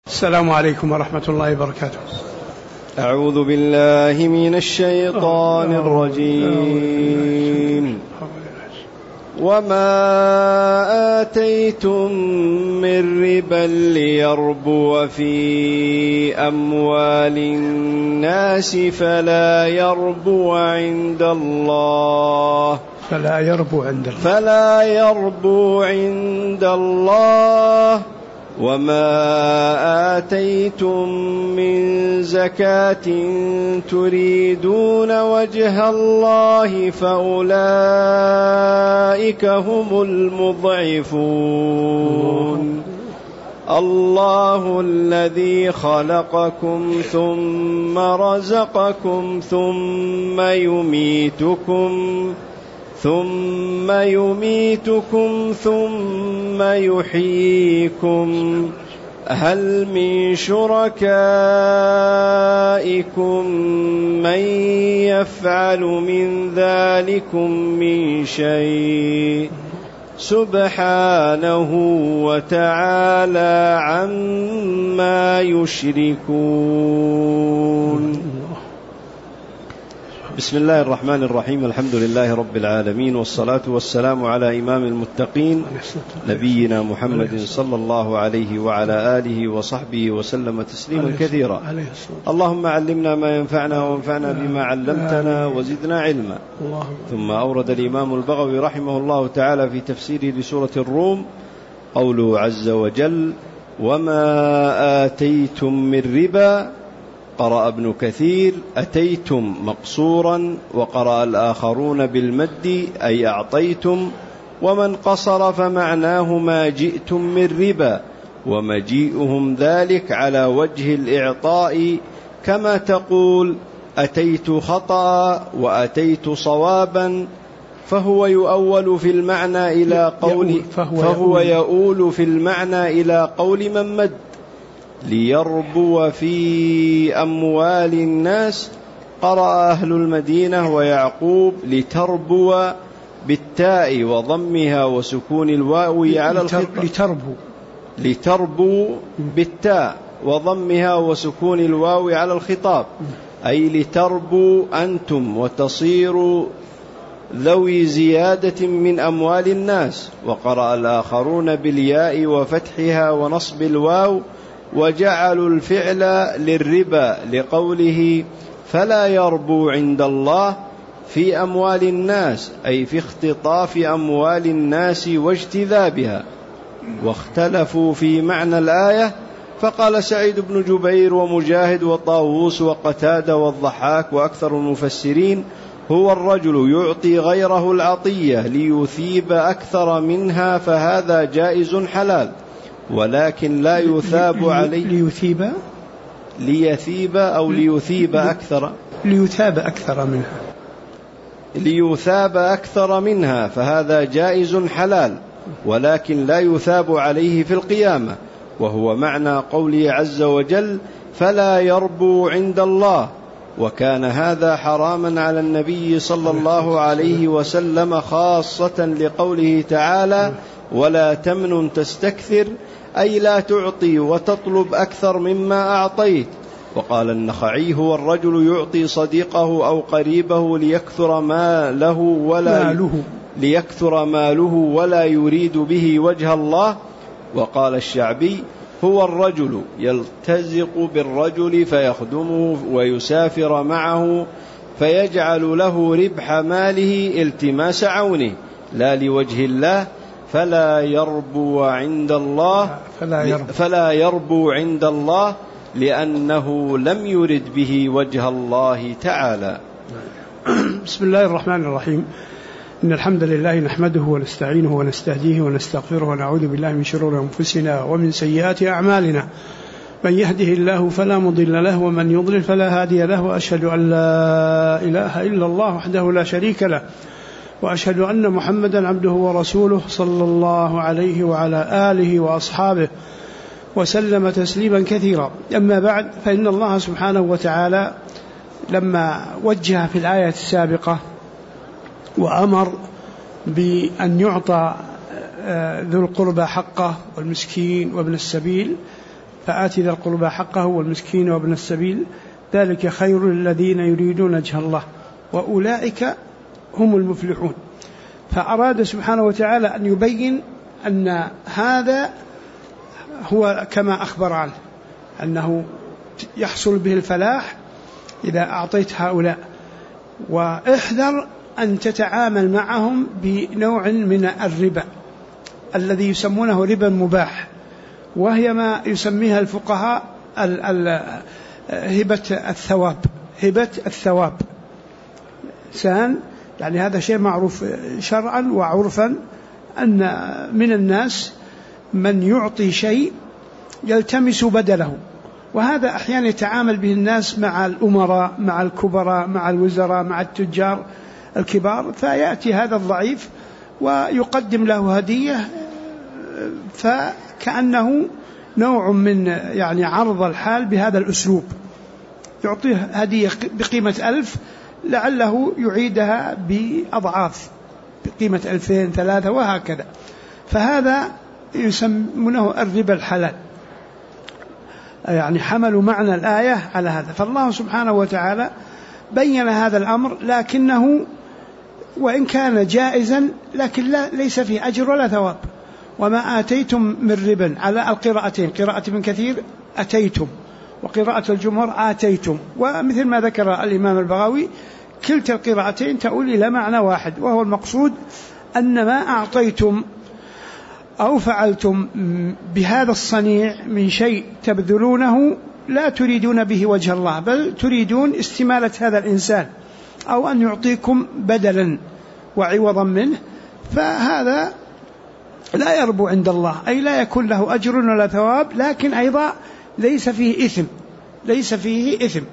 السلام عليكم ورحمة الله وبركاته. أعوذ بالله من الشيطان الرجيم. وما آتيتم من ربا ليربو في أموال الناس فلا يربو عند الله وما آتيتم من زكاة تريدون وجه الله فأولئك هم المضعفون. الله الذي خلقكم ثم رزقكم ثم يميتكم ثم يحييكم. هل من شركائكم من يفعل من ذلكم من شيء؟ سبحانه وتعالى عما يشركون. بسم الله الرحمن الرحيم. الحمد لله رب العالمين، والصلاة والسلام على إمام المتقين نبينا محمد صلى الله عليه وعلى آله وصحبه وسلم تسليما كثيرا. اللهم علمنا ما ينفعنا وانفعنا بما علمتنا وزدنا علما. ثم أورد الإمام البغوي رحمه الله تعالى في تفسيره لسورة الروم قوله عز وجل: وما آتيتم من ربا. قرأ ابن كثير: أتيتم مقصورا، وقرأ الآخرون بالمد أي أعطيتم، ومن قصر فمعناه ما جئتم من ربا، ومجيئهم ذلك على وجه الإعطاء، كما تقول أتيت خطأ وأتيت صوابا، فهو يؤول في المعنى إلى قول من مد ليربو في أموال الناس. قرأ أهل المدينة ويعقوب لتربو بالتاء وضمها وسكون الواو على الخطاب. لتربو بالتاء وضمها وسكون الواو على الخطاب، أي لتربو أنتم وتصيروا ذوي زيادة من أموال الناس. وقرأ الآخرون بالياء وفتحها ونصب الواو، وجعلوا الفعل للربا لقوله فلا يربو عند الله في أموال الناس، أي في اختطاف أموال الناس واجتذابها. واختلفوا في معنى الآية، فقال سعيد بن جبير ومجاهد وطاووس وقتادة والضحاك وأكثر المفسرين: هو الرجل يعطي غيره العطية ليثيب أكثر منها، فهذا جائز حلال، ولكن لا يثاب عليه. ليثيب أو ليثيب أكثر، ليثاب أكثر منها، فهذا جائز حلال، ولكن لا يثاب عليه في القيامة، وهو معنى قوله عز وجل فلا يربو عند الله. وكان هذا حراما على النبي صلى الله عليه وسلم، خاصة لقوله تعالى ولا تمنن تستكثر، أي لا تعطي وتطلب أكثر مما أعطيت. وقال النخعي: هو الرجل يعطي صديقه أو قريبه ليكثر ماله ولا يريد به وجه الله. وقال الشعبي: هو الرجل يلتزق بالرجل فيخدمه ويسافر معه فيجعل له ربح ماله التماس عونه لا لوجه الله، فلا يربو عند الله لأنه لم يرد به وجه الله تعالى. بسم الله الرحمن الرحيم. إن الحمد لله نحمده ونستعينه ونستهديه ونستغفره ونعوذ بالله من شرور أنفسنا ومن سيئات أعمالنا. من يهده الله فلا مضل له ومن يضلل فلا هادي له، وأشهد أن لا إله إلا الله وحده لا شريك له، وأشهد أن محمدا عبده ورسوله صلى الله عليه وعلى آله وأصحابه وسلم تسليما كثيرا. أما بعد، فإن الله سبحانه وتعالى لما وجه في الآية السابقة وأمر بأن يعطى ذو القربى حقه والمسكين وابن السبيل، فآت ذا القربى حقه والمسكين وابن السبيل ذلك خير للذين يريدون وجه الله وأولئك هم المفلحون. فأراد سبحانه وتعالى أن يبين أن هذا هو كما أخبر عنه أنه يحصل به الفلاح إذا أعطيت هؤلاء، واحذر أن تتعامل معهم بنوع من الربا الذي يسمونه ربا مباح، وهي ما يسميها الفقهاء هبة الثواب. هبة الثواب يعني هذا شيء معروف شرعا وعرفا أن من الناس من يعطي شيء يلتمس بدله، وهذا أحيانا يتعامل به الناس مع الأمراء مع الكبراء مع الوزراء مع التجار الكبار، فيأتي هذا الضعيف ويقدم له هدية فكأنه نوع من يعني عرض الحال بهذا الأسلوب، يعطيه هدية بقيمة 1000 لعله يعيدها بأضعاف بقيمة 2000 3 وهكذا. فهذا يسمونه الربا الحلال، يعني حملوا معنى الآية على هذا. فالله سبحانه وتعالى بين هذا الأمر، لكنه وإن كان جائزا لكن ليس فيه أجر ولا ثواب. وما آتيتم من ربا على القراءتين، قراءة من كثير أتيتم وقراءة الجمهور آتيتم، ومثل ما ذكر الإمام البغوي كلتا القراءتين تؤول إلى معنى واحد، وهو المقصود أن ما أعطيتم أو فعلتم بهذا الصنيع من شيء تبذلونه لا تريدون به وجه الله، بل تريدون استمالة هذا الإنسان أو أن يعطيكم بدلا وعوضا منه، فهذا لا يربو عند الله، أي لا يكون له أجر ولا ثواب، لكن أيضا ليس فيه إثم.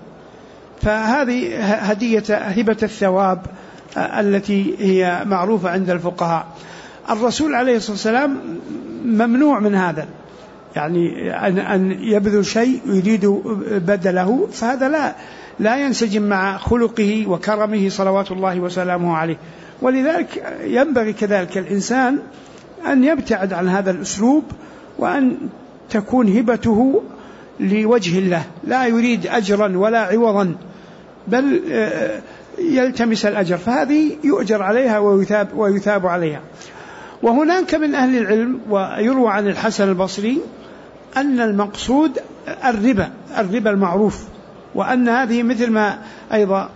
فهذه هدية هبة الثواب التي هي معروفة عند الفقهاء. الرسول عليه الصلاة والسلام ممنوع من هذا، يعني أن يبذل شيء يريد بدله، فهذا لا ينسجم مع خلقه وكرمه صلوات الله وسلامه عليه. ولذلك ينبغي كذلك الإنسان أن يبتعد عن هذا الأسلوب، وأن تكون هبته لوجه الله، لا يريد أجرا ولا عوضا، بل يلتمس الأجر، فهذه يؤجر عليها ويثاب عليها. وهناك من أهل العلم ويروى عن الحسن البصري أن المقصود الربا المعروف، وأن هذه مثل ما أيضا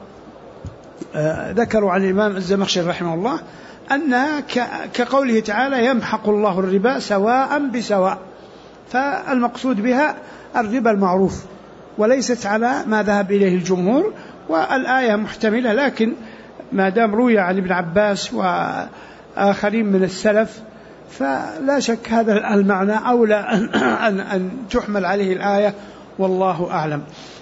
ذكروا عن الإمام الزمخشري رحمه الله أنها كقوله تعالى يمحق الله الربا سواء بسواء، فالمقصود بها الربا المعروف، وليست على ما ذهب إليه الجمهور. والآية محتملة، لكن ما دام روي عن ابن عباس وآخرين من السلف فلا شك هذا المعنى أولى أن تحمل عليه الآية، والله أعلم.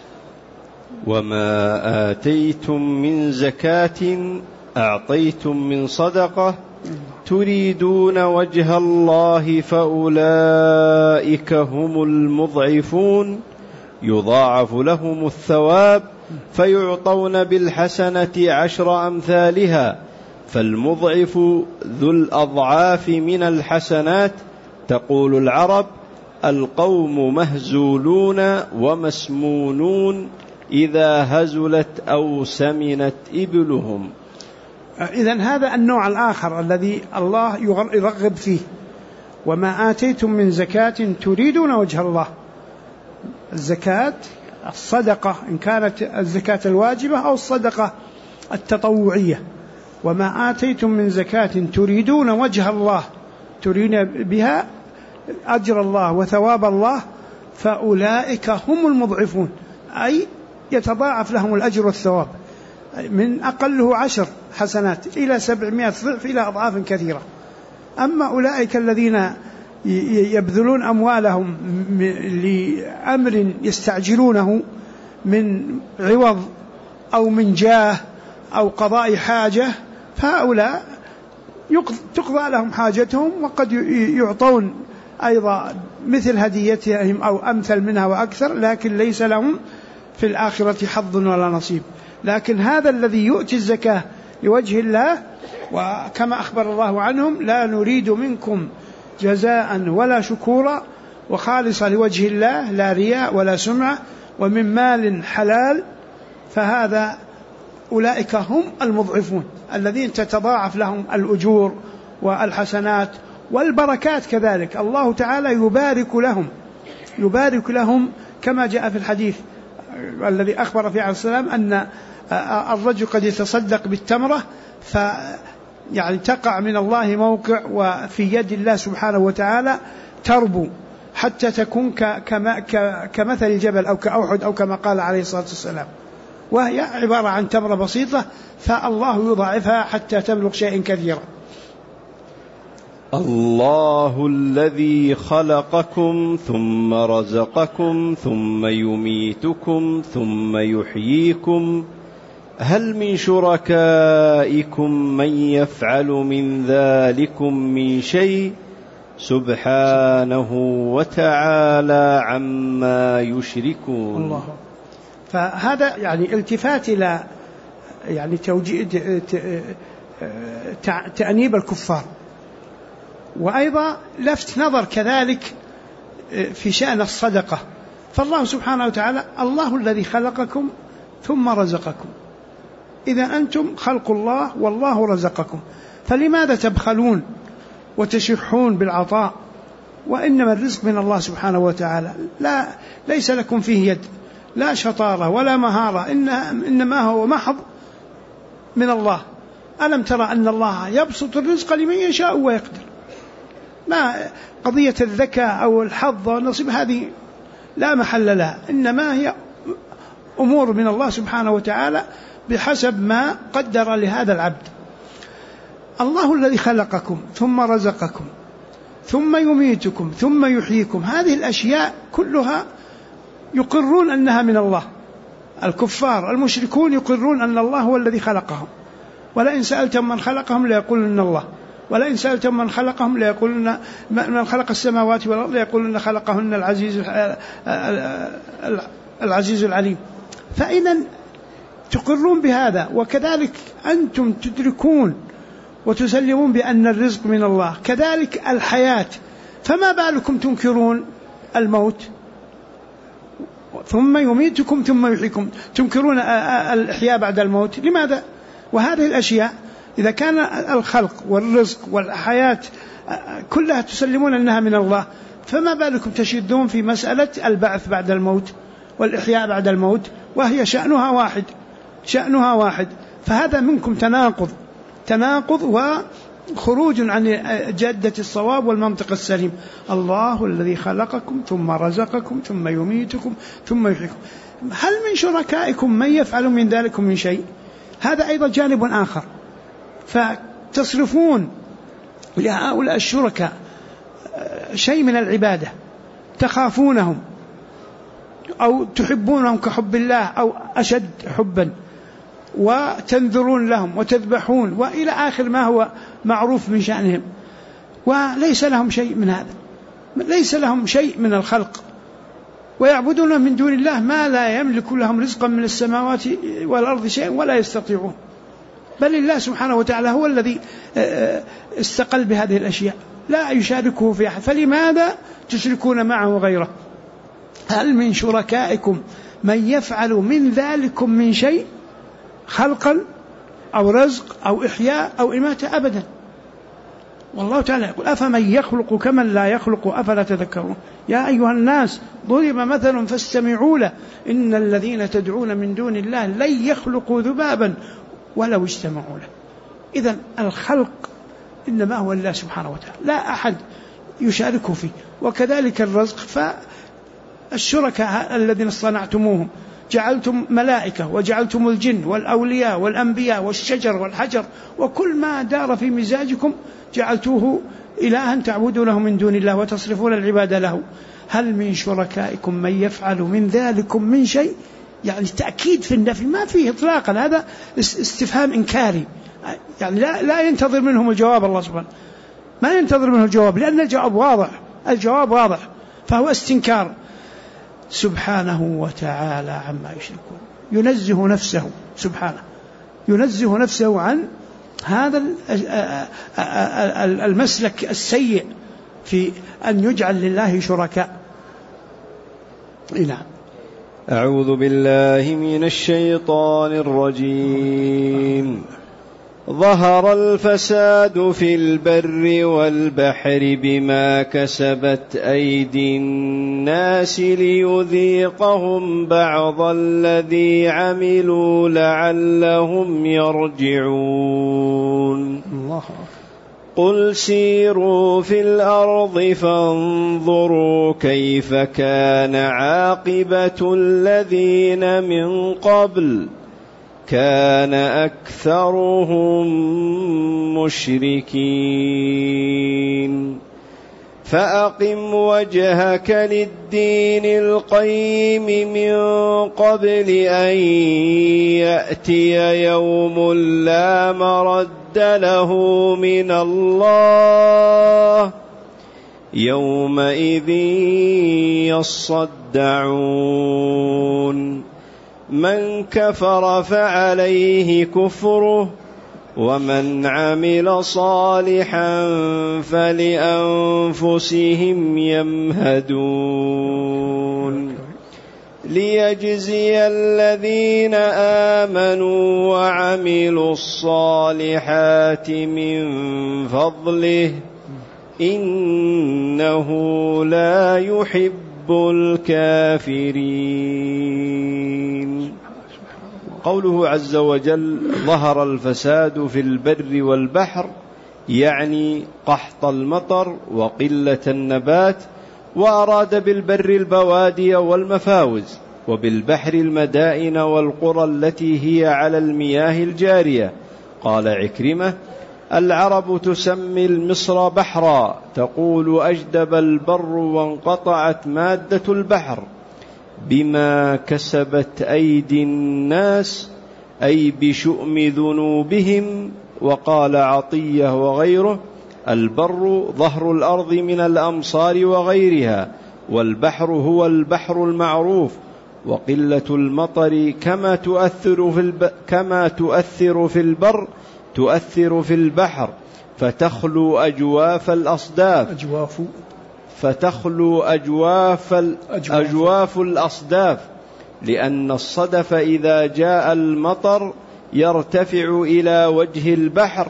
وما آتيتم من زكاة أعطيتم من صدقة تريدون وجه الله فأولئك هم المضعفون يضاعف لهم الثواب فيعطون بالحسنة 10 أمثالها فالمضعف ذو الأضعاف من الحسنات. تقول العرب القوم مهزولون ومسمونون إذا هزلت أو سمنت إبلهم. إذن هذا النوع الآخر الذي الله يرغب فيه، وما آتيتم من زكاة تريدون وجه الله. الزكاة الصدقة إن كانت الزكاة الواجبة أو الصدقة التطوعية، وما آتيتم من زكاة تريدون وجه الله، تريدون بها أجر الله وثواب الله، فأولئك هم المضعفون، أي يتضاعف لهم الأجر والثواب من أقله 10 حسنات إلى 700 ضعف إلى أضعاف كثيرة. أما أولئك الذين يبذلون أموالهم لأمر يستعجلونه من عوض أو من جاه أو قضاء حاجة، فهؤلاء تقضى لهم حاجتهم، وقد يعطون أيضا مثل هديتهم أو أمثل منها وأكثر، لكن ليس لهم في الآخرة حظ ولا نصيب. لكن هذا الذي يؤتي الزكاة لوجه الله، وكما أخبر الله عنهم لا نريد منكم جزاء ولا شكورا وخالصة لوجه الله لا رياء ولا سمعة ومن مال حلال، فهذا أولئك هم المضعفون الذين تتضاعف لهم الأجور والحسنات والبركات. كذلك الله تعالى يبارك لهم كما جاء في الحديث الذي أخبر فيه عليه السلام أن الرجل قد يتصدق بالتمرة يعني تقع من الله موقع وفي يد الله سبحانه وتعالى تربو حتى تكون كمثل الجبل أو كأوحد أو كما قال عليه الصلاة والسلام، وهي عبارة عن تمرة بسيطة فالله يضاعفها حتى تبلغ شيء كثيرا. الله الذي خلقكم ثم رزقكم ثم يميتكم ثم يحييكم هل من شركائكم من يفعل من ذلكم من شيء سبحانه وتعالى عما يشركون. الله. فهذا يعني التفات إلى يعني تأنيب الكفار، وأيضا لفت نظر كذلك في شأن الصدقة. فالله سبحانه وتعالى الله الذي خلقكم ثم رزقكم، إذا أنتم خلق الله والله رزقكم، فلماذا تبخلون وتشحون بالعطاء وإنما الرزق من الله سبحانه وتعالى؟ ليس لكم فيه يد، لا شطارة ولا مهارة، إنما هو محض من الله. ألم ترى أن الله يبسط الرزق لمن يشاء ويقدر؟ ما قضية الذكاء أو الحظ والنصيب هذه لا محل لها، إنما هي أمور من الله سبحانه وتعالى بحسب ما قدر لهذا العبد. الله الذي خلقكم ثم رزقكم ثم يميتكم ثم يحييكم، هذه الأشياء كلها يقرون أنها من الله. الكفار المشركون يقرون أن الله هو الذي خلقهم، ولئن سألتم من خلقهم ليقولن الله، ولئن سألتم من خلقهم ليقولن من خلق السماوات والأرض ليقولن خلقهن العزيز العليم. فإذا تقرون بهذا، وكذلك أنتم تدركون وتسلمون بأن الرزق من الله، كذلك الحياة، فما بالكم تنكرون الموت ثم يميتكم ثم يحييكم، تنكرون الإحياء بعد الموت، لماذا؟ وهذه الأشياء إذا كان الخلق والرزق والحياة كلها تسلمون أنها من الله، فما بالكم تشدون في مسألة البعث بعد الموت والإحياء بعد الموت، وهي شأنها واحد. فهذا منكم تناقض وخروج عن جادة الصواب والمنطق السليم. الله الذي خلقكم ثم رزقكم ثم يميتكم ثم يحييكم هل من شركائكم من يفعل من ذلكم من شيء؟ هذا أيضا جانب آخر، فتصرفون لهؤلاء الشركاء شيء من العبادة، تخافونهم أو تحبونهم كحب الله أو أشد حبا، وتنذرون لهم وتذبحون وإلى آخر ما هو معروف من شأنهم، وليس لهم شيء من هذا، ليس لهم شيء من الخلق، ويعبدون من دون الله ما لا يملك لهم رزقا من السماوات والأرض شيء ولا يستطيعون، بل الله سبحانه وتعالى هو الذي استقل بهذه الأشياء لا يشاركه في أحد، فلماذا تشركون معه غيره؟ هل من شركائكم من يفعل من ذلكم من شيء خلقا أو رزق أو إحياء أو إماتة؟ أبدا. والله تعالى يقول أفمن يخلق كمن لا يخلق أفلا تذكرون. يا أيها الناس ضرب مثل فاستمعوا له إن الذين تدعون من دون الله لن يخلقوا ذبابا ولو اجتمعوا له. إذن الخلق إنما هو الله سبحانه وتعالى، لا أحد يشاركه فيه. وكذلك الرزق، فالشركاء الذين اصطنعتموهم جعلتم ملائكة وجعلتم الجن والأولياء والأنبياء والشجر والحجر وكل ما دار في مزاجكم جعلتوه إلها تعبدونه من دون الله وتصرفون العبادة له. هل من شركائكم من يفعل من ذلكم من شيء؟ يعني تأكيد في النفي، ما فيه إطلاقا، هذا استفهام إنكاري، يعني لا ينتظر منهم الجواب. الله سبحانه ما ينتظر منه الجواب لأن الجواب واضح، فهو استنكار. سبحانه وتعالى عما يشركون، ينزه نفسه سبحانه، ينزه نفسه عن هذا المسلك السيء في أن يجعل لله شركاء. نعم. أعوذ بالله من الشيطان الرجيم. ظهر الفساد في البر والبحر بما كسبت أيدي الناس ليذيقهم بعض الذي عملوا لعلهم يرجعون. قل سيروا في الأرض فانظروا كيف كان عاقبة الذين من قبل كان أكثرهم مشركين فأقم وجهك للدين القيم من قبل أن يأتي يوم لا مرد له من الله يومئذ يصدعون من كفر فعليه كفره ومن عمل صالحا فلأنفسهم يمهدون ليجزي الذين آمنوا وعملوا الصالحات من فضله إنه لا يحب الكافرين. قوله عز وجل ظهر الفساد في البر والبحر يعني قحط المطر وقلة النبات، وأراد بالبر البوادي والمفاوز، وبالبحر المدائن والقرى التي هي على المياه الجارية. قال عكرمة: العرب تسمي المصر بحرا، تقول أجدب البر وانقطعت مادة البحر، بما كسبت أيدي الناس أي بشؤم ذنوبهم. وقال عطية وغيره: البر ظهر الأرض من الأمصار وغيرها، والبحر هو البحر المعروف. وقلة المطر كما تؤثر في البر تؤثر في البحر، فتخلو أجواف الأصداف، لأن الصدف إذا جاء المطر يرتفع إلى وجه البحر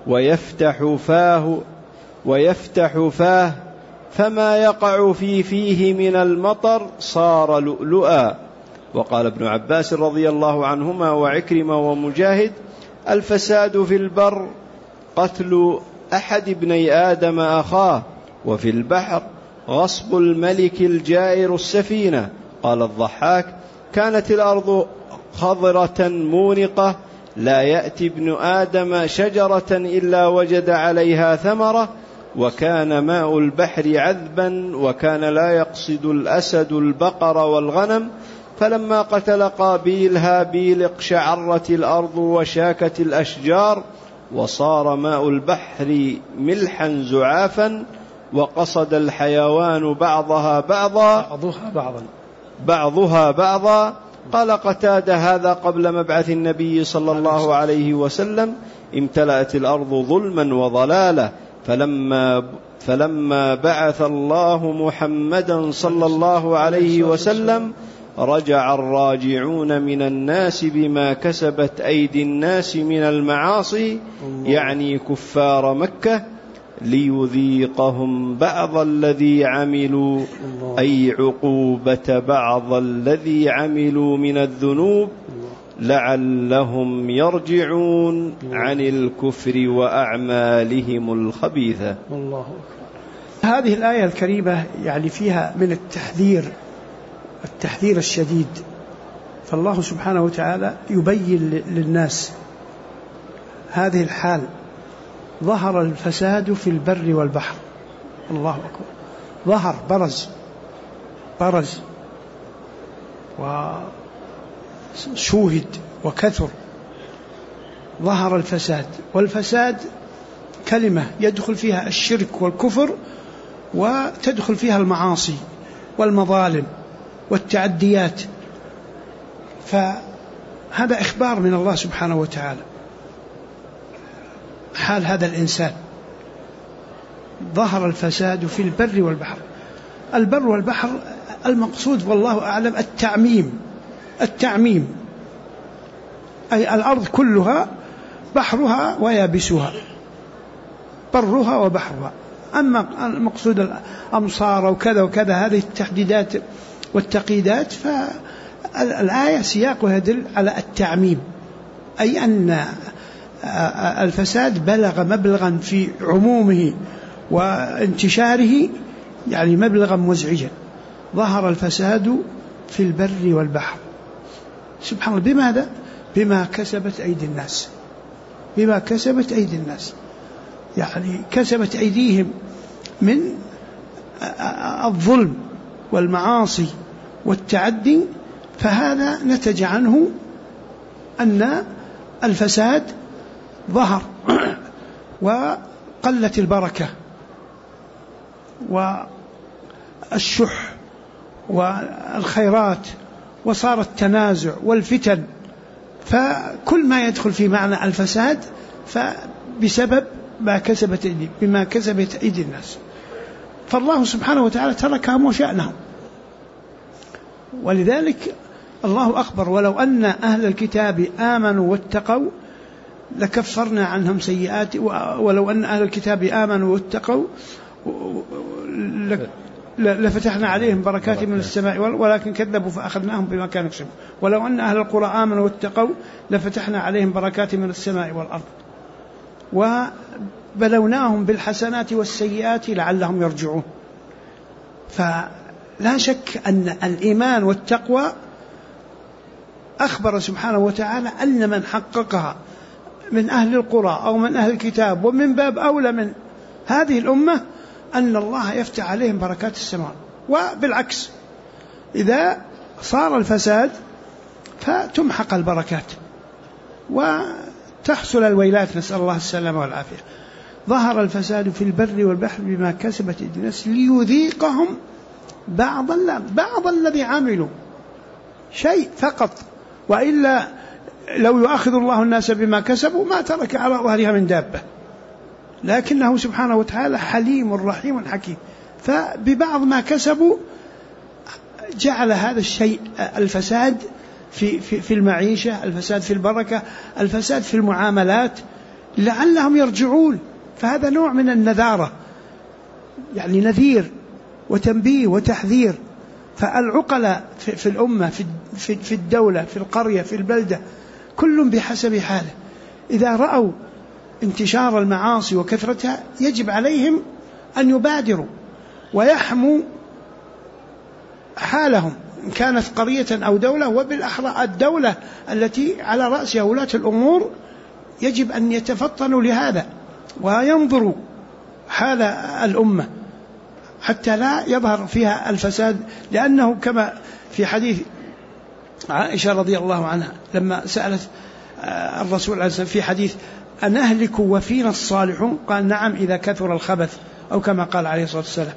ويفتح فاه فما يقع فيه من المطر صار لؤلؤا. وقال ابن عباس رضي الله عنهما وعكرمة ومجاهد: الفساد في البر قتل أحد ابني آدم أخاه، وفي البحر غصب الملك الجائر السفينة. قال الضحاك: كانت الأرض خضرة مونقة، لا يأتي ابن آدم شجرة إلا وجد عليها ثمرة، وكان ماء البحر عذبا، وكان لا يقصد الأسد البقر والغنم، فلما قتل قابيل هابيل اقشعرت الأرض وشاكت الأشجار، وصار ماء البحر ملحا زعافا، وقصد الحيوان بعضها بعضا. قال قتادة: هذا قبل مبعث النبي صلى الله عليه وسلم. امتلأت الأرض ظلما وضلالا، فلما بعث الله محمدا صلى الله عليه وسلم رجع الراجعون من الناس بما كسبت أيدي الناس من المعاصي، يعني كفار مكة، ليذيقهم بعض الذي عملوا، أي عقوبة بعض الذي عملوا من الذنوب، لعلهم يرجعون عن الكفر وأعمالهم الخبيثة. الله أكبر. هذه الآية الكريمة يعني فيها من التحذير الشديد، فالله سبحانه وتعالى يبين للناس هذه الحال. ظهر الفساد في البر والبحر. الله أكبر. ظهر، برز وشوهد وكثر. ظهر الفساد، والفساد كلمة يدخل فيها الشرك والكفر، وتدخل فيها المعاصي والمظالم والتعديات. فهذا إخبار من الله سبحانه وتعالى حال هذا الإنسان. ظهر الفساد في البر والبحر. البر والبحر المقصود والله أعلم التعميم، أي الأرض كلها، بحرها ويابسها، برها وبحرها. أما المقصود الأمصار وكذا وكذا، هذه التحديدات والتقييدات، فالآية سياقها يدل على التعميم، أي أن الفساد بلغ مبلغا في عمومه وانتشاره، يعني مبلغا مزعجا. ظهر الفساد في البر والبحر. سبحان الله. بماذا؟ بما كسبت أيدي الناس. بما كسبت أيدي الناس، يعني كسبت أيديهم من الظلم والمعاصي والتعدي، فهذا نتج عنه أن الفساد ظهر وقلت البركة والشح والخيرات، وصار التنازع والفتن. فكل ما يدخل في معنى الفساد فبسبب بما كسبت أيدي الناس. فالله سبحانه وتعالى تركهم وشأنهم، ولذلك الله أخبر: ولو أن أهل الكتاب آمنوا واتقوا لكفرنا عنهم سيئات، ولو أن أهل الكتاب آمنوا واتقوا لفتحنا عليهم بركات من السماء ولكن كذبوا فأخذناهم بما كانوا يكسبون. ولو أن أهل القرى آمنوا واتقوا لفتحنا عليهم بركات من السماء والأرض وبلوناهم بالحسنات والسيئات لعلهم يرجعون. فلا شك أن الإيمان والتقوى أخبر سبحانه وتعالى أن من حققها من أهل القرى أو من أهل الكتاب، ومن باب أولى من هذه الأمة، أن الله يفتح عليهم بركات السماء. وبالعكس، إذا صار الفساد فتمحق البركات وتحصل الويلات، نسأل الله السلامة والعافية. ظهر الفساد في البر والبحر بما كسبت أيدي الناس ليذيقهم بعض الذي عملوا، شيء فقط، وإلا لو يؤاخذ الله الناس بما كسبوا ما ترك على ظهرها من دابة، لكنه سبحانه وتعالى حليم رحيم حكيم. فببعض ما كسبوا جعل هذا الشيء، الفساد في المعيشة، الفساد في البركة، الفساد في المعاملات، لعلهم يرجعون. فهذا نوع من النذارة، يعني نذير وتنبيه وتحذير. فالعقلاء في الأمة، في الدولة، في القرية، في البلدة، كل بحسب حاله، إذا رأوا انتشار المعاصي وكثرتها يجب عليهم أن يبادروا ويحموا حالهم، إن كانت قرية أو دولة. وبالأحرى الدولة التي على رأسها ولاة الأمور يجب أن يتفطنوا لهذا وينظروا حال الأمة حتى لا يظهر فيها الفساد. لأنه كما في حديث عائشة رضي الله عنها لما سألت الرسول عليه السلام في حديث: أنهلك وفينا الصالحون؟ قال: نعم، إذا كثر الخبث، أو كما قال عليه الصلاة والسلام.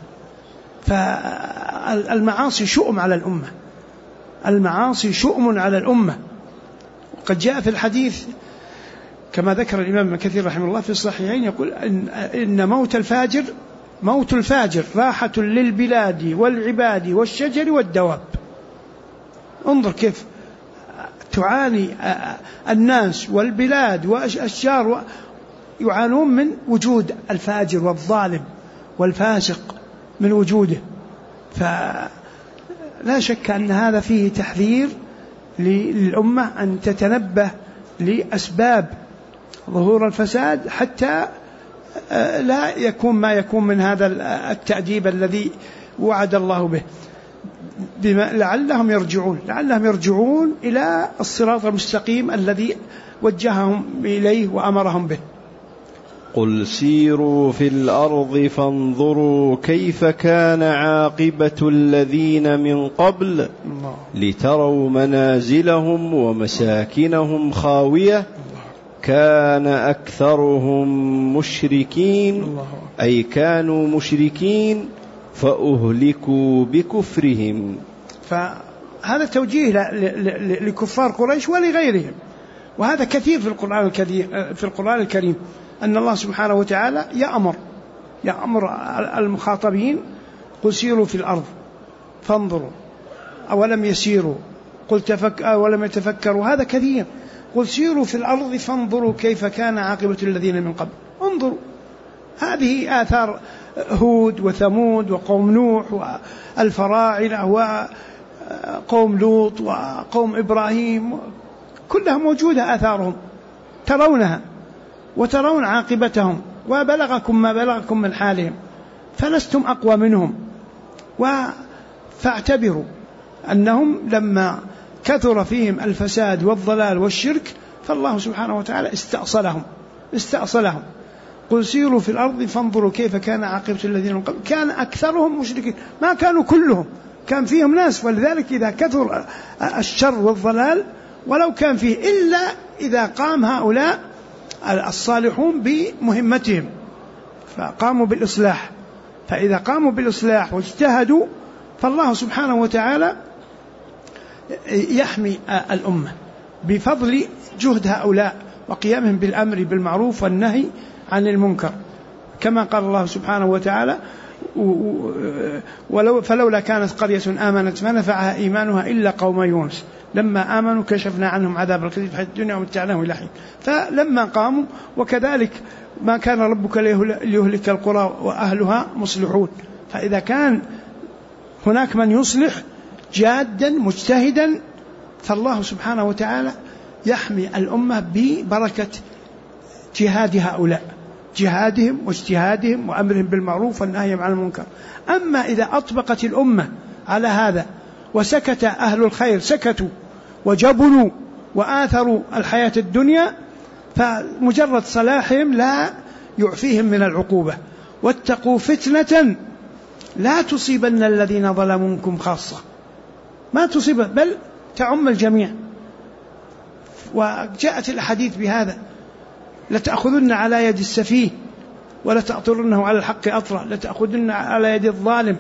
فالمعاصي شؤم على الأمة، المعاصي شؤم على الأمة. وقد جاء في الحديث كما ذكر الإمام ابن كثير رحمه الله في الصحيحين، يقول إن موت الفاجر راحة للبلاد والعباد والشجر والدواب. انظر كيف تعاني الناس والبلاد والأشجار، يعانون من وجود الفاجر والظالم والفاسق من وجوده. فلا شك أن هذا فيه تحذير للأمة أن تتنبه لأسباب ظهور الفساد، حتى لا يكون ما يكون من هذا التأديب الذي وعد الله به، لعلهم يرجعون إلى الصراط المستقيم الذي وجههم إليه وأمرهم به. قل سيروا في الأرض فانظروا كيف كان عاقبة الذين من قبل لتروا منازلهم ومساكنهم خاوية كان أكثرهم مشركين، أي كانوا مشركين فأهلكوا بكفرهم. فهذا توجيه لكفار قريش ولغيرهم، وهذا كثير في القرآن الكريم، أن الله سبحانه وتعالى يأمر يأمر المخاطبين قل سيروا في الأرض فانظروا أولم يسيروا ولم يتفكروا، هذا كثير. قل سيروا في الأرض فانظروا كيف كان عاقبة الذين من قبل. انظروا، هذه آثار هود وثمود وقوم نوح والفراعنة وقوم لوط وقوم إبراهيم، كلها موجودة آثارهم، ترونها وترون عاقبتهم، وبلغكم ما بلغكم من حالهم، فلستم أقوى منهم. فاعتبروا أنهم لما كثر فيهم الفساد والضلال والشرك فالله سبحانه وتعالى استأصلهم. قل سيروا في الأرض فانظروا كيف كان عاقبة الذين من قبل كان أكثرهم مشركين، ما كانوا كلهم، كان فيهم ناس. ولذلك إذا كثر الشر والضلال ولو كان فيه، إلا إذا قام هؤلاء الصالحون بمهمتهم فقاموا بالإصلاح، فإذا قاموا بالإصلاح واجتهدوا فالله سبحانه وتعالى يحمي الأمة بفضل جهد هؤلاء وقيامهم بالأمر بالمعروف والنهي عن المنكر، كما قال الله سبحانه وتعالى فلولا كانت قرية آمنت فنفعها إيمانها إلا قوم يونس لما آمنوا كشفنا عنهم عذاب الخزي في الحياة الدنيا ومتعناهم إلى حين. فلما قاموا، وكذلك ما كان ربك ليهلك القرى وأهلها مصلحون. فإذا كان هناك من يصلح جادا مجتهدا فالله سبحانه وتعالى يحمي الأمة ببركة جهاد هؤلاء، جهادهم واجتهادهم وأمرهم بالمعروف والنهي عن المنكر. أما إذا أطبقت الأمة على هذا وسكت أهل الخير، سكتوا وجبنوا وآثروا الحياة الدنيا، فمجرد صلاحهم لا يعفيهم من العقوبة. واتقوا فتنة لا تصيبن الذين ظلموا منكم خاصة، ما تصيب بل تعم الجميع. وجاءت الأحاديث بهذا: لتأخذن على يد السفيه ولتأطرنه على الحق أطرا، لتأخذن على يد الظالم.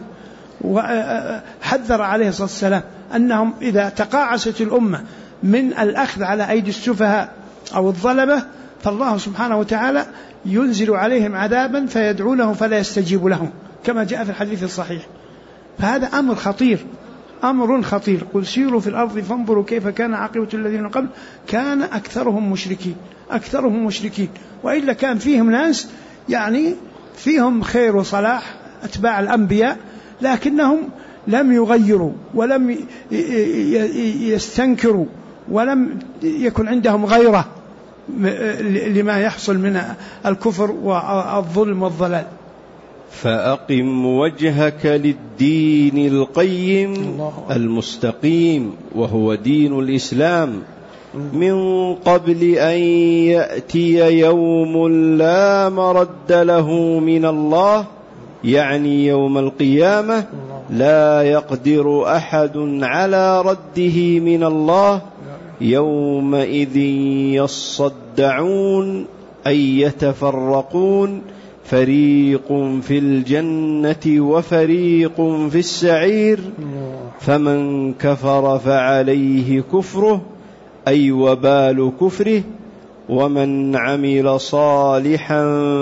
وحذر عليه الصلاة والسلام أنهم إذا تقاعست الأمة من الأخذ على أيدي السفهاء أو الظلمة فالله سبحانه وتعالى ينزل عليهم عذابا فيدعونه فلا يستجيب لهم، كما جاء في الحديث الصحيح. فهذا أمر خطير. قل سيروا في الأرض فانظروا كيف كان عاقبة الذين من قبل كان أكثرهم مشركين. وإلا كان فيهم ناس يعني فيهم خير وصلاح، أتباع الأنبياء، لكنهم لم يغيروا ولم يستنكروا ولم يكن عندهم غيرة لما يحصل من الكفر والظلم والضلال. فأقم وجهك للدين القيم المستقيم وهو دين الإسلام من قبل أن يأتي يوم لا مرد له من الله، يعني يوم القيامة لا يقدر أحد على رده من الله، يومئذ يصدعون أي يتفرقون، فريق في الجنة وفريق في السعير، فمن كفر فعليه كفره أي وبال كفره، ومن عمل صالحا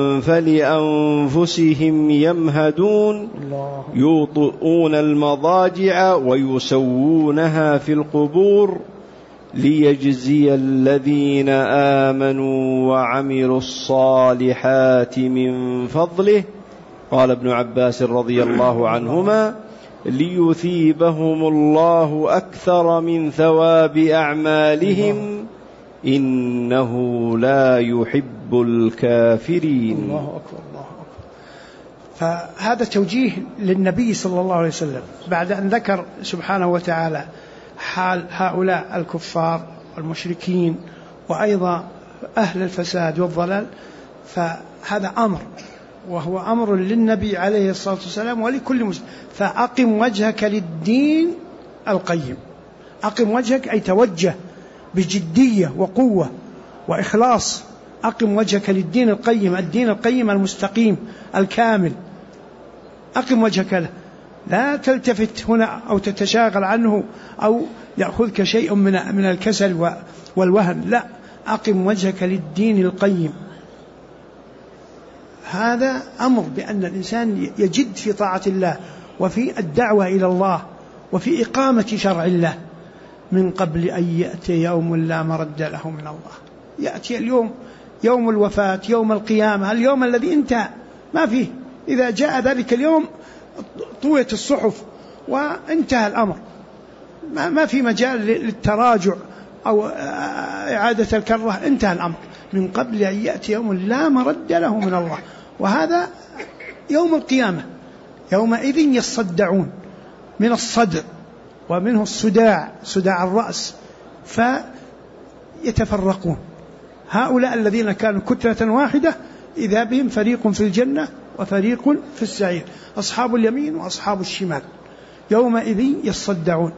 فلأنفسهم يمهدون، يوطئون المضاجع ويسوونها في القبور، ليجزي الذين آمنوا وعملوا الصالحات من فضله. قال ابن عباس رضي الله عنهما: ليثيبهم الله أكثر من ثواب أعمالهم إنه لا يحب الكافرين. الله أكبر. فهذا توجيه للنبي صلى الله عليه وسلم بعد أن ذكر سبحانه وتعالى حال هؤلاء الكفار والمشركين وأيضا أهل الفساد والضلال، فهذا أمر، وهو أمر للنبي عليه الصلاة والسلام ولكل مسلم. فأقم وجهك للدين القيم. أقم وجهك أي توجه بجدية وقوة وإخلاص. أقم وجهك للدين القيم، الدين القيم المستقيم الكامل. أقم وجهك له، لا تلتفت هنا أو تتشاغل عنه أو يأخذك شيء من الكسل والوهن، لا، أقم وجهك للدين القيم. هذا أمر بأن الإنسان يجد في طاعة الله وفي الدعوة إلى الله وفي إقامة شرع الله من قبل أن يأتي يوم لا مرد له من الله. يأتي اليوم يوم الوفاة، يوم القيامة، اليوم الذي انتهى ما فيه. إذا جاء ذلك اليوم طويت الصحف وانتهى الأمر، ما في مجال للتراجع أو إعادة الكرة، انتهى الأمر من قبل أن يأتي يوم لا مرد له من الله. وهذا يوم القيامة، يومئذ يصدعون من الصدع ومنه الصداع، صداع الرأس، فيتفرقون. هؤلاء الذين كانوا كتلة واحدة إذا بهم فريق في الجنة وفريق في السعير، أصحاب اليمين وأصحاب الشمال، يومئذ يصدعون.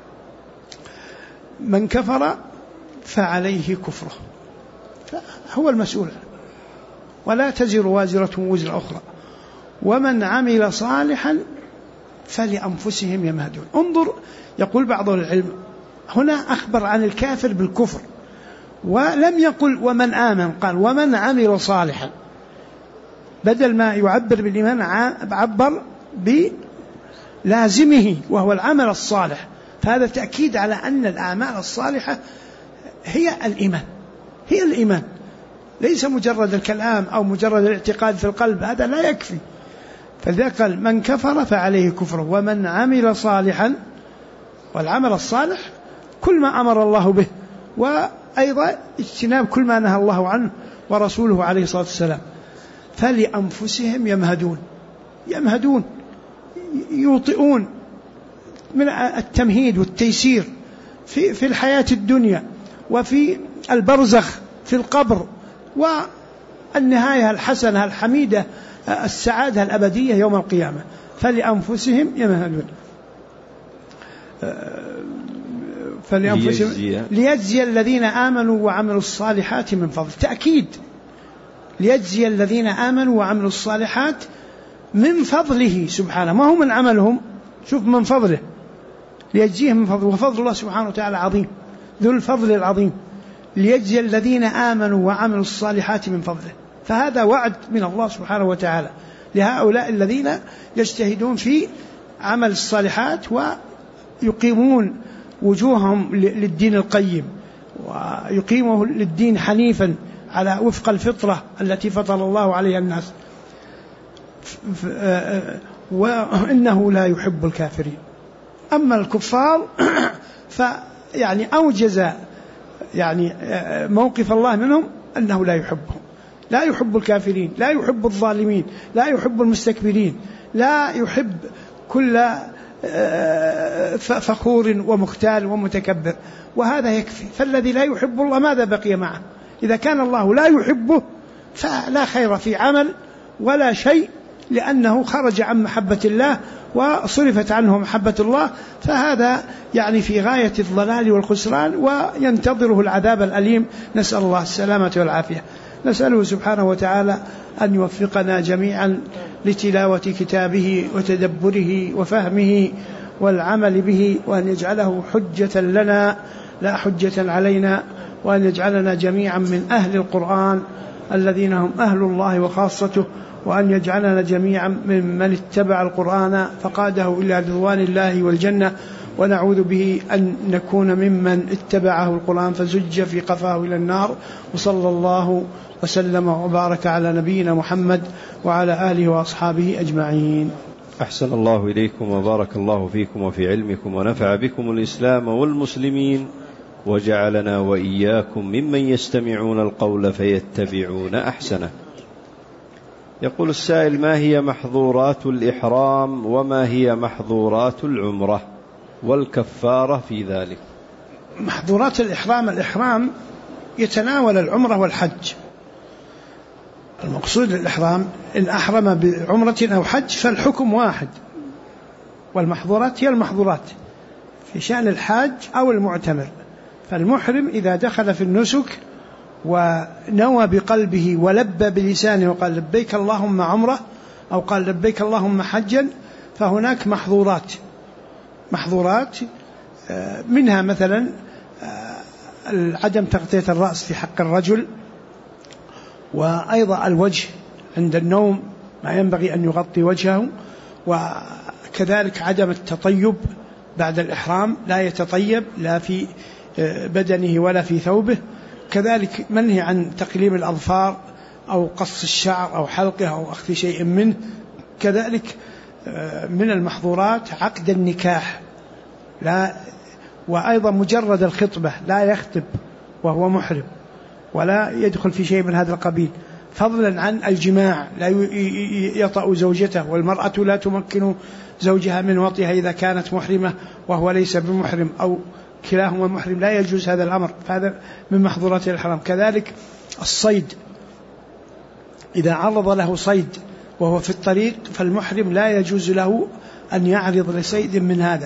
من كفر فعليه كفره، هو المسؤول، ولا تزر وازرة وزر أخرى، ومن عمل صالحا فلأنفسهم يمهدون. انظر، يقول بعض العلم هنا أخبر عن الكافر بالكفر، ولم يقل ومن آمن، قال ومن عمل صالحا، بدل ما يعبر بالإيمان عبر بلازمه وهو العمل الصالح. فهذا تأكيد على أن الأعمال الصالحة هي الإيمان، هي الإيمان، ليس مجرد الكلام أو مجرد الاعتقاد في القلب، هذا لا يكفي. فذلك قال من كفر فعليه كفره ومن عمل صالحا، والعمل الصالح كل ما أمر الله به، وأيضا اجتناب كل ما نهى الله عنه ورسوله عليه الصلاة والسلام، فلأنفسهم يمهدون، يمهدون يوطئون من التمهيد والتيسير في الحياة الدنيا وفي البرزخ في القبر، والنهاية الحسنة الحميدة السعادة الأبدية يوم القيامة. فلأنفسهم يمهدون، فلأنفسهم ليجزي الذين آمنوا وعملوا الصالحات من فضل. تأكيد ليجزي الذين آمنوا وعملوا الصالحات من فضله سبحانه، ما هو من عملهم، شوف من فضله، ليجزيهم من فضله، وفضل الله سبحانه وتعالى عظيم، ذو الفضل العظيم. ليجزي الذين آمنوا وعملوا الصالحات من فضله، فهذا وعد من الله سبحانه وتعالى لهؤلاء الذين يجتهدون في عمل الصالحات ويقيمون وجوههم للدين القيم، ويقيمه للدين حنيفا على وفق الفطرة التي فطر الله عليها الناس، وإنه لا يحب الكافرين. أما الكفار فيعني أوجز يعني موقف الله منهم أنه لا يحبهم، لا يحب الكافرين، لا يحب الظالمين، لا يحب المستكبرين، لا يحب كل فخور ومختال ومتكبر، وهذا يكفي. فالذي لا يحب الله ماذا بقي معه؟ إذا كان الله لا يحبه فلا خير في عمل ولا شيء، لأنه خرج عن محبة الله وصرفت عنه محبة الله، فهذا يعني في غاية الضلال والخسران وينتظره العذاب الأليم. نسأل الله السلامة والعافية. نسأله سبحانه وتعالى أن يوفقنا جميعا لتلاوة كتابه وتدبره وفهمه والعمل به، وأن يجعله حجة لنا لا حجة علينا، وأن يجعلنا جميعا من أهل القرآن الذين هم أهل الله وخاصته، وأن يجعلنا جميعا ممن اتبع القرآن فقاده إلى رضوان الله والجنة، ونعوذ به أن نكون ممن اتبعه القرآن فزج في قفاه إلى النار. وصلى الله وسلم وبارك على نبينا محمد وعلى آله وأصحابه أجمعين. أحسن الله إليكم وبارك الله فيكم وفي علمكم، ونفع بكم الإسلام والمسلمين، وجعلنا وإياكم ممن يستمعون القول فيتبعون أحسنه. يقول السائل: ما هي محظورات الإحرام وما هي محظورات العمرة والكفارة في ذلك؟ محظورات الإحرام يتناول العمرة والحج. المقصود الإحرام إن أحرم بعمرة أو حج فالحكم واحد، والمحظورات هي المحظورات في شأن الحاج أو المعتمر. فالمحرم إذا دخل في النسك ونوى بقلبه ولبى بلسانه وقال لبيك اللهم عمرة أو قال لبيك اللهم حجا، فهناك محظورات منها مثلا عدم تغطية الرأس في حق الرجل، وأيضا الوجه عند النوم ما ينبغي أن يغطي وجهه، وكذلك عدم التطيب بعد الإحرام، لا يتطيب لا في بدنه ولا في ثوبه. كذلك منهي عن تقليم الأظفار أو قص الشعر أو حلقه أو أخذ شيء منه. كذلك من المحظورات عقد النكاح، لا، وأيضا مجرد الخطبة لا يخطب وهو محرم ولا يدخل في شيء من هذا القبيل، فضلا عن الجماع، لا يطأ زوجته، والمرأة لا تمكن زوجها من وطئها إذا كانت محرمة وهو ليس بمحرم أو كلاهما محرم، لا يجوز هذا الأمر، فهذا من محظورات الحرام. كذلك الصيد، إذا عرض له صيد وهو في الطريق فالمحرم لا يجوز له أن يعرض لصيد من هذا،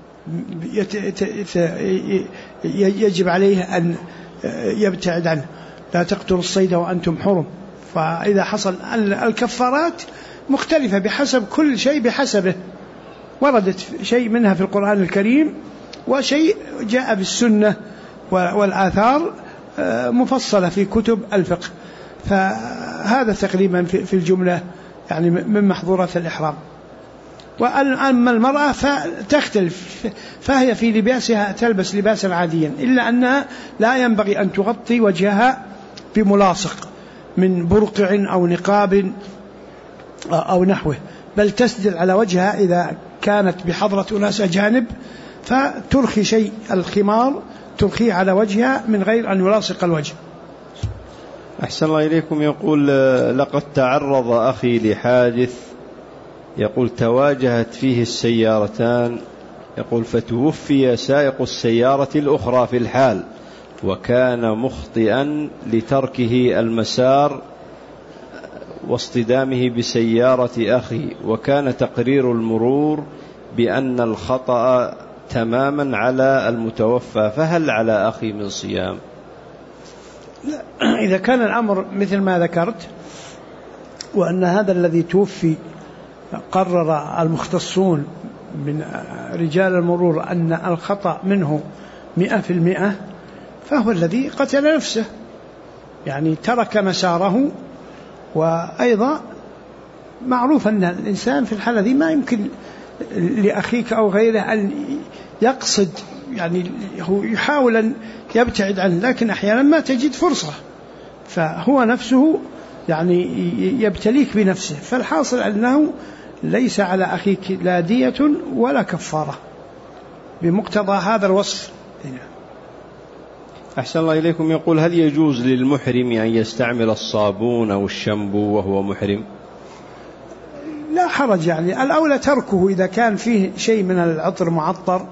يجب عليه أن يبتعد عنه، لا تقتلوا الصيد وأنتم حرم. فإذا حصل الكفارات مختلفة بحسب كل شيء بحسبه، وردت شيء منها في القرآن الكريم وشيء جاء بالسنة والآثار مفصلة في كتب الفقه، فهذا تقريبا في الجملة يعني من محظورات الإحرام. وأما المرأة فتختلف، فهي في لباسها تلبس لباسا عاديا، إلا أنها لا ينبغي أن تغطي وجهها بملاصق من برقع أو نقاب أو نحوه، بل تسدل على وجهها إذا كانت بحضرة أناس أجانب، فترخي شيء الخمار ترخيه على وجهها من غير أن يلاصق الوجه. أحسن الله إليكم. يقول لقد تعرض أخي لحادث، يقول تواجهت فيه السيارتان، يقول فتوفي سائق السيارة الأخرى في الحال، وكان مخطئا لتركه المسار واصطدامه بسيارة أخي، وكان تقرير المرور بأن الخطأ تماما على المتوفى، فهل على أخي من صيام؟ إذا كان الأمر مثل ما ذكرت، وأن هذا الذي توفي قرر المختصون من رجال المرور أن الخطأ منه 100%، فهو الذي قتل نفسه، يعني ترك مساره. وأيضا معروف أن الإنسان في الحالة ذي ما يمكن لأخيك أو غيره أن يقصد، يعني هو يحاول أن يبتعد عنه، لكن أحيانا ما تجد فرصة، فهو نفسه يعني يبتليك بنفسه. فالحاصل أنه ليس على أخيك لا دية ولا كفارة بمقتضى هذا الوصف. أحسن الله إليكم. يقول هل يجوز للمحرم أن يستعمل الصابون أو الشامبو وهو محرم؟ لا حرج، يعني الأولى تركه إذا كان فيه شيء من العطر معطر،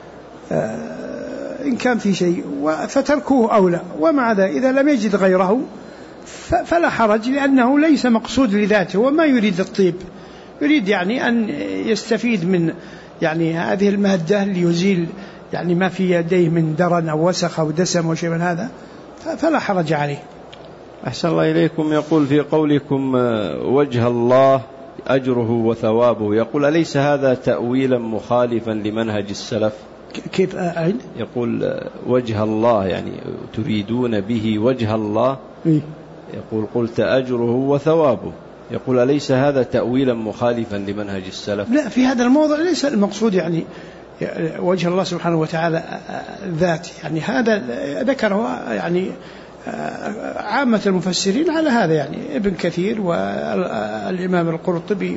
إن كان فيه شيء فتركه أولى، ومع ذلك إذا لم يجد غيره فلا حرج، لأنه ليس مقصود لذاته وما يريد الطيب، يريد يعني أن يستفيد من يعني هذه المادة ليزيل يعني ما في يديه من درن أو وسخ أو دسم أو شيء من هذا، فلا حرج عليه. أحسن الله إليكم. يقول في قولكم وجه الله أجره وثوابه، يقول أليس هذا تأويلا مخالفا لمنهج السلف؟ كيف أعيد؟ يقول وجه الله يعني تريدون به وجه الله، يقول قلت أجره وثوابه، يقول أليس هذا تأويلا مخالفا لمنهج السلف؟ لا، في هذا الموضع ليس المقصود يعني وجه الله سبحانه وتعالى ذات، يعني هذا ذكره يعني عامة المفسرين على هذا، يعني ابن كثير والإمام القرطبي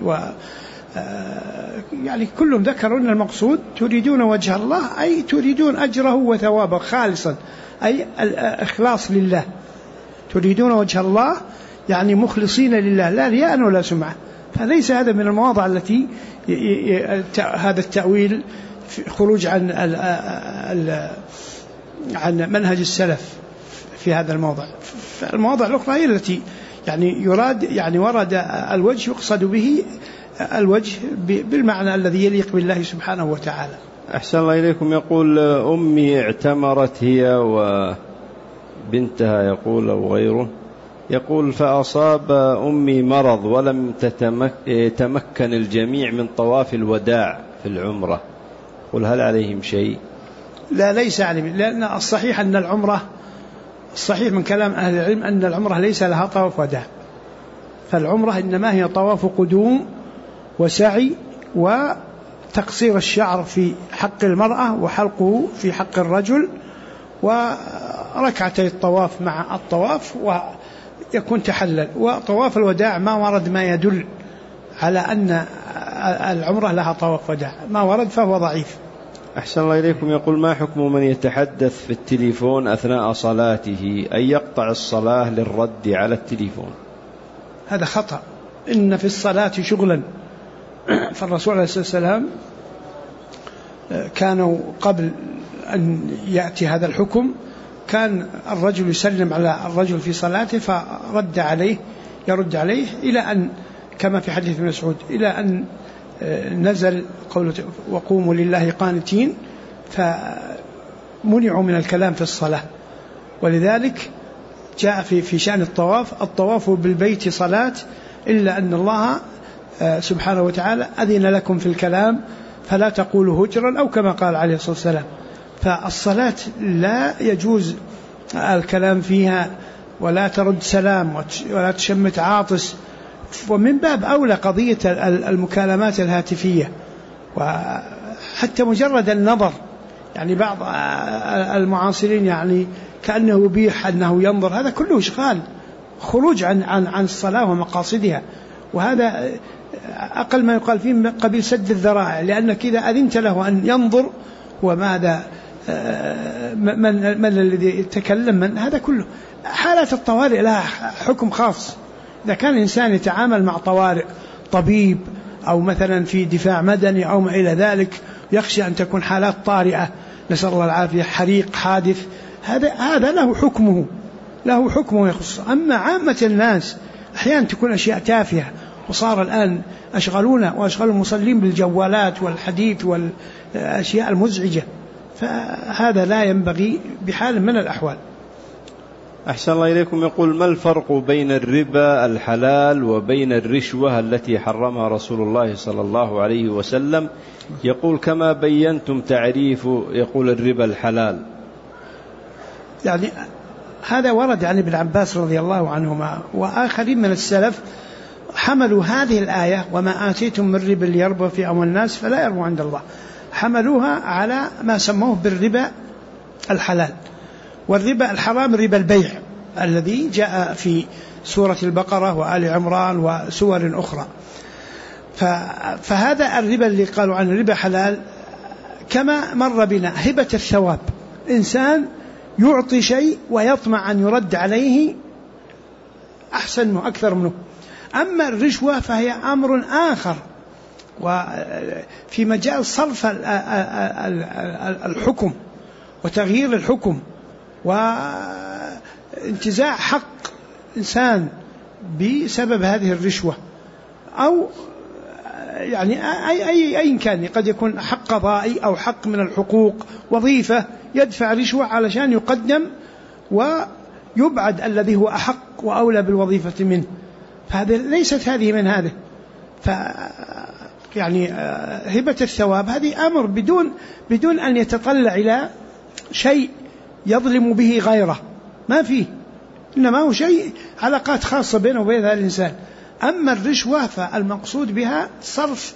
يعني كلهم ذكروا أن المقصود تريدون وجه الله، أي تريدون أجره وثوابه خالصا، أي الإخلاص لله، تريدون وجه الله يعني مخلصين لله لا رياء ولا سمعة. فليس هذا من المواضع التي هذا التأويل خروج عن منهج السلف في هذا الموضع. فالمواضع الأخرى هي التي يعني يراد يعني ورد الوجه يقصد به الوجه بالمعنى الذي يليق بالله سبحانه وتعالى. أحسن الله إليكم. يقول أمي اعتمرت هي وبنتها يقول أو غيره، يقول فأصاب أمي مرض ولم يتمكن الجميع من طواف الوداع في العمرة، قل هل عليهم شيء؟ لا، ليس عليهم، لأن الصحيح أن العمرة، الصحيح من كلام أهل العلم أن العمرة ليس لها طواف وداع، فالعمرة إنما هي طواف قدوم وسعي وتقصير الشعر في حق المرأة وحلقه في حق الرجل وركعتي الطواف مع الطواف ويكون تحلل. وطواف الوداع ما ورد ما يدل على أن العمرة لها طواف وداع، ما ورد فهو ضعيف. أحسن الله إليكم. يقول: ما حكم من يتحدث في التليفون أثناء صلاته أن يقطع الصلاة للرد على التليفون؟ هذا خطأ. إن في الصلاة شغلا. فالرسول عليه الصلاة والسلام كانوا قبل أن يأتي هذا الحكم كان الرجل يسلم على الرجل في صلاته يرد عليه إلى أن، كما في حديث ابن مسعود، إلى أن نزل قوله: وقوموا لله قانتين، فمنعوا من الكلام في الصلاة. ولذلك جاء في شأن الطواف بالبيت صلاة، إلا أن الله سبحانه وتعالى أذن لكم في الكلام فلا تقولوا هجرا، أو كما قال عليه الصلاة والسلام. فالصلاة لا يجوز الكلام فيها، ولا ترد سلام، ولا تشمت عاطس، ومن باب أولى قضية المكالمات الهاتفية. وحتى مجرد النظر، يعني بعض المعاصرين يعني كأنه يبيح أنه ينظر، هذا كله إشغال، خروج عن الصلاة ومقاصدها. وهذا أقل ما يقال فيه قبيل سد الذرائع، لأنك إذا أذنت له أن ينظر وماذا من الذي يتكلم من هذا كله. حالات الطوارئ لها حكم خاص. إذا كان الإنسان يتعامل مع طوارئ، طبيب أو مثلا في دفاع مدني أو ما إلى ذلك، يخشى أن تكون حالات طارئة، نسأل الله العافية، حريق، حادث، هذا له حكمه يخص. أما عامة الناس أحيانا تكون أشياء تافهة، وصار الآن أشغلونا وأشغل المصلين بالجوالات والحديث والأشياء المزعجة، فهذا لا ينبغي بحال من الأحوال. أحسن الله إليكم. يقول: ما الفرق بين الربا الحلال وبين الرشوة التي حرمها رسول الله صلى الله عليه وسلم؟ يقول: كما بينتم تعريف الربا الحلال. يعني هذا ورد عن ابن عباس رضي الله عنهما وآخرين من السلف، حملوا هذه الآية: وما آتيتم من ربا ليربو في أموال الناس فلا يربو عند الله، حملوها على ما سموه بالربا الحلال. والربا الحرام ربا البيع الذي جاء في سورة البقرة وآل عمران وسور أخرى. فهذا الربا اللي قالوا عنه ربا حلال كما مر بنا هبة الثواب، إنسان يعطي شيء ويطمع أن يرد عليه أحسن منه أكثر منه. أما الرشوة فهي أمر آخر، وفي مجال صرف الحكم وتغيير الحكم وانتزاع حق إنسان بسبب هذه الرشوة، أو يعني أي كان، قد يكون حق قضائي أو حق من الحقوق، وظيفة يدفع رشوة علشان يقدم ويبعد الذي هو أحق وأولى بالوظيفة منه، فهذا ليست هذه من هذا. يعني هبة الثواب هذه أمر بدون أن يتطلع إلى شيء يظلم به غيره، ما فيه، إنما هو شيء علاقات خاصة بينه وبين هذا الإنسان. أما الرشوة فالمقصود بها صرف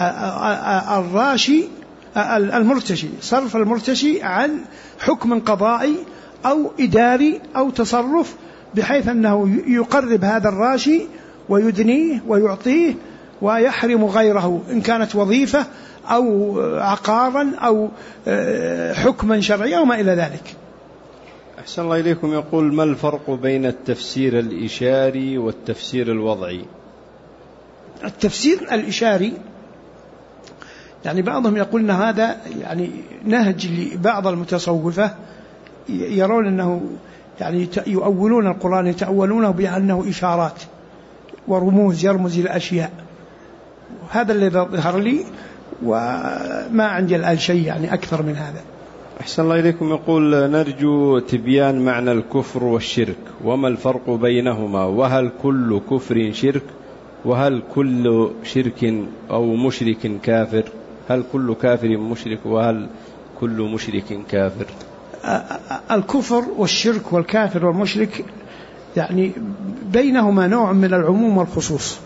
صرف المرتشي عن حكم قضائي أو إداري أو تصرف، بحيث أنه يقرب هذا الراشي ويدنيه ويعطيه ويحرم غيره، إن كانت وظيفة أو عقارا أو حكما شرعيا وما إلى ذلك. أحسن الله إليكم. يقول: ما الفرق بين التفسير الإشاري والتفسير الوضعي؟ التفسير الإشاري يعني بعضهم يقول أن هذا يعني نهج لبعض المتصوفة، يرون أنه يعني يؤولون القرآن، يتأولونه بأنه إشارات ورموز يرمز إلى أشياء. هذا الذي ظهر لي، وما عندي الآن شيء يعني أكثر من هذا. أحسن الله إليكم. يقول: نرجو تبيان معنى الكفر والشرك، وما الفرق بينهما، وهل كل كفر شرك، وهل كل شرك أو مشرك كافر، هل كل كافر مشرك، وهل كل مشرك كافر؟ الكفر والشرك والكافر والمشرك يعني بينهما نوع من العموم والخصوص.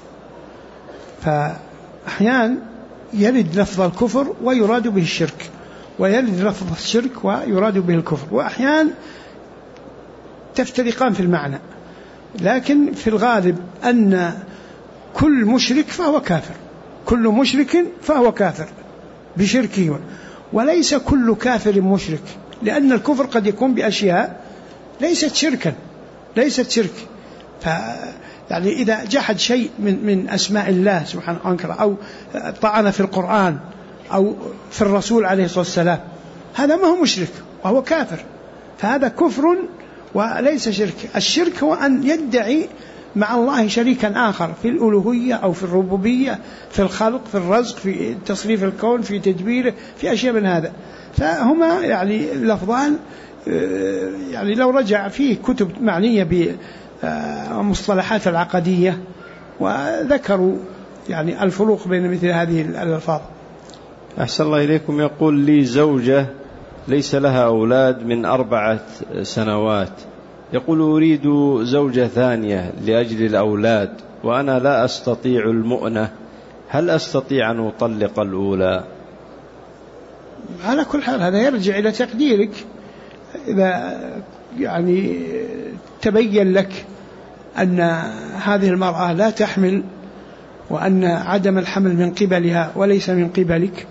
فأحيانا يرد لفظ الكفر ويراد به الشرك، ويرد لفظ الشرك ويراد به الكفر، وأحيانا تفترقان في المعنى، لكن في الغالب أن كل مشرك فهو كافر، كل مشرك فهو كافر بشركه، وليس كل كافر مشرك، لأن الكفر قد يكون بأشياء ليست شركا، ليست شرك. يعني إذا جحد شيء من أسماء الله سبحانه وتعالى، أو طعن في القرآن أو في الرسول عليه الصلاة والسلام، هذا ما هو مشرك وهو كافر، فهذا كفر وليس شرك. الشرك هو أن يدعي مع الله شريكا آخر في الألوهية أو في الربوبية، في الخلق، في الرزق، في تصريف الكون، في تدبيره، في أشياء من هذا. فهما يعني لفظان، يعني لو رجع فيه كتب معنية بمصطلحات العقدية وذكروا يعني الفروق بين مثل هذه الألفاظ. أحسن الله إليكم. يقول لي زوجة ليس لها أولاد من 4 سنوات، يقول أريد زوجة ثانية لأجل الأولاد وأنا لا أستطيع المؤنة، هل أستطيع أن أطلق الأولى؟ على كل حال هذا يرجع إلى تقديرك. إذا يعني تبين لك أن هذه المرأة لا تحمل، وأن عدم الحمل من قبلها وليس من قبلك،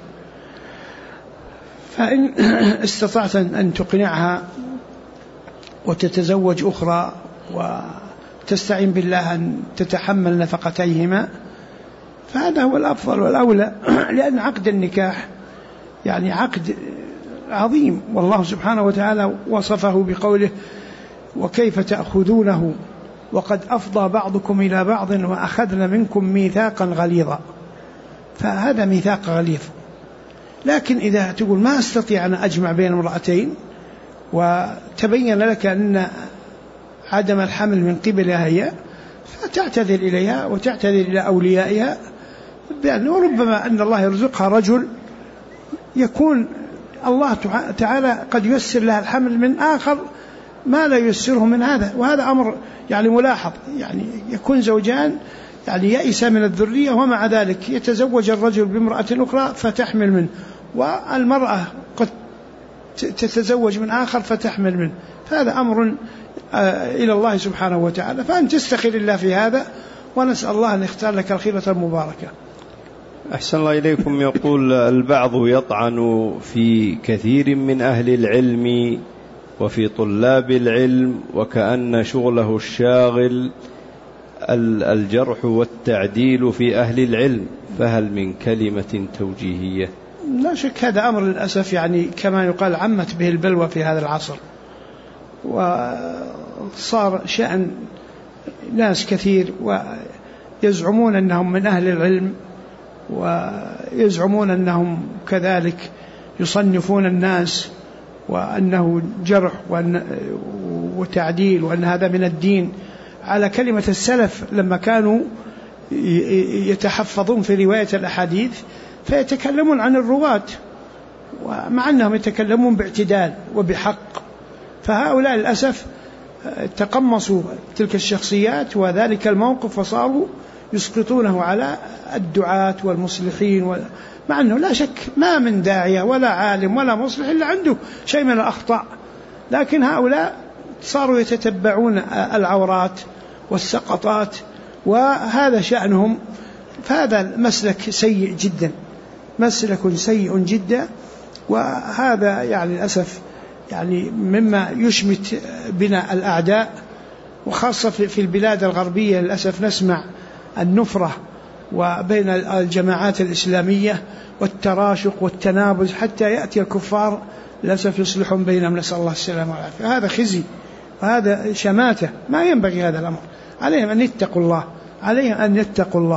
فإن استطعت أن تقنعها وتتزوج أخرى وتستعين بالله أن تتحمل نفقتيهما، فهذا هو الأفضل والأولى، لأن عقد النكاح يعني عقد عظيم، والله سبحانه وتعالى وصفه بقوله: وكيف تأخذونه وقد أفضى بعضكم إلى بعض وأخذن منكم ميثاقا غليظا. فهذا ميثاق غليظ. لكن إذا تقول ما أستطيع أن أجمع بين امرأتين، وتبين لك أن عدم الحمل من قبلها هي، فتعتذر إليها وتعتذر إلى أوليائها، بأنه ربما أن الله يرزقها رجل يكون الله تعالى قد ييسر لها الحمل من آخر ما لا ييسره من هذا. وهذا أمر يعني ملاحظ، يعني يكون زوجان يعني يئس من الذرية، ومع ذلك يتزوج الرجل بامرأة أخرى فتحمل منه، والمرأة قد تتزوج من آخر فتحمل منه. فهذا أمر إلى الله سبحانه وتعالى، فأن تستخير الله في هذا، ونسأل الله أن يختار لك الخيرة المباركة. أحسن الله إليكم. يقول البعض يطعن في كثير من أهل العلم وفي طلاب العلم، وكأن شغله الشاغل الجرح والتعديل في أهل العلم، فهل من كلمة توجيهية؟ لا شك هذا أمر للأسف، يعني كما يقال عمت به البلوى في هذا العصر، وصار شأن ناس كثير ويزعمون أنهم من أهل العلم، ويزعمون أنهم كذلك يصنفون الناس وأنه جرح وتعديل، وأن هذا من الدين، على كلمة السلف لما كانوا يتحفظون في رواية الأحاديث فيتكلمون عن الرواة، ومع أنهم يتكلمون باعتدال وبحق. فهؤلاء للأسف تقمصوا تلك الشخصيات وذلك الموقف، وصاروا يسقطونه على الدعاة والمصلحين، مع أنه لا شك ما من داعية ولا عالم ولا مصلح إلا عنده شيء من الأخطاء، لكن هؤلاء صاروا يتتبعون العورات والسقطات، وهذا شأنهم. فهذا مسلك سيء جدا، مسلك سيء جدا، وهذا يعني للأسف يعني مما يشمت بنا الأعداء، وخاصة في البلاد الغربية للأسف نسمع النفرة وبين الجماعات الإسلامية والتراشق والتنابز، حتى يأتي الكفار للأسف يصلحون بينهم، نسأل الله السلامة والعافية. هذا خزي وهذا شماتة، ما ينبغي هذا الأمر. عليهم أن يتقوا الله، عليهم أن يتقوا الله،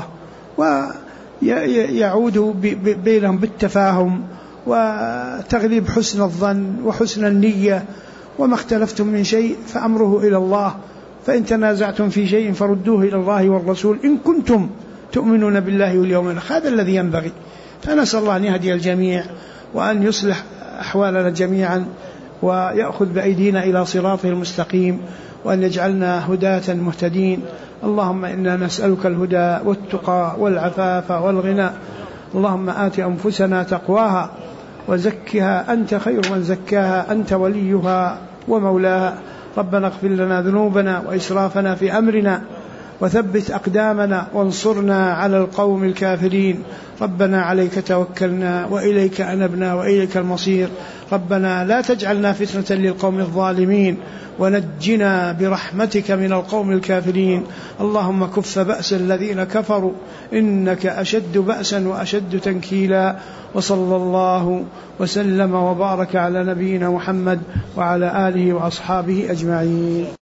ويعودوا بينهم بالتفاهم وتغليب حسن الظن وحسن النية، وما اختلفتم من شيء فأمره إلى الله، فإن تنازعتم في شيء فردوه إلى الله والرسول إن كنتم تؤمنون بالله واليوم الآخر. هذا الذي ينبغي. فنسأل الله أن يهدي الجميع وأن يصلح أحوالنا جميعا، ويأخذ بأيدينا إلى صراطه المستقيم، وأن يجعلنا هداة مهتدين. اللهم إنا نسألك الهدى والتقى والعفاف والغنى. اللهم آت أنفسنا تقواها وزكها أنت خير من زكاها، أنت وليها ومولاها. ربنا اغفر لنا ذنوبنا وإسرافنا في أمرنا وثبت أقدامنا وانصرنا على القوم الكافرين. ربنا عليك توكلنا وإليك أنبنا وإليك المصير. ربنا لا تجعلنا فتنة للقوم الظالمين ونجنا برحمتك من القوم الكافرين. اللهم كف بأس الذين كفروا إنك أشد بأسا وأشد تنكيلا. وصلى الله وسلم وبارك على نبينا محمد وعلى آله وأصحابه أجمعين.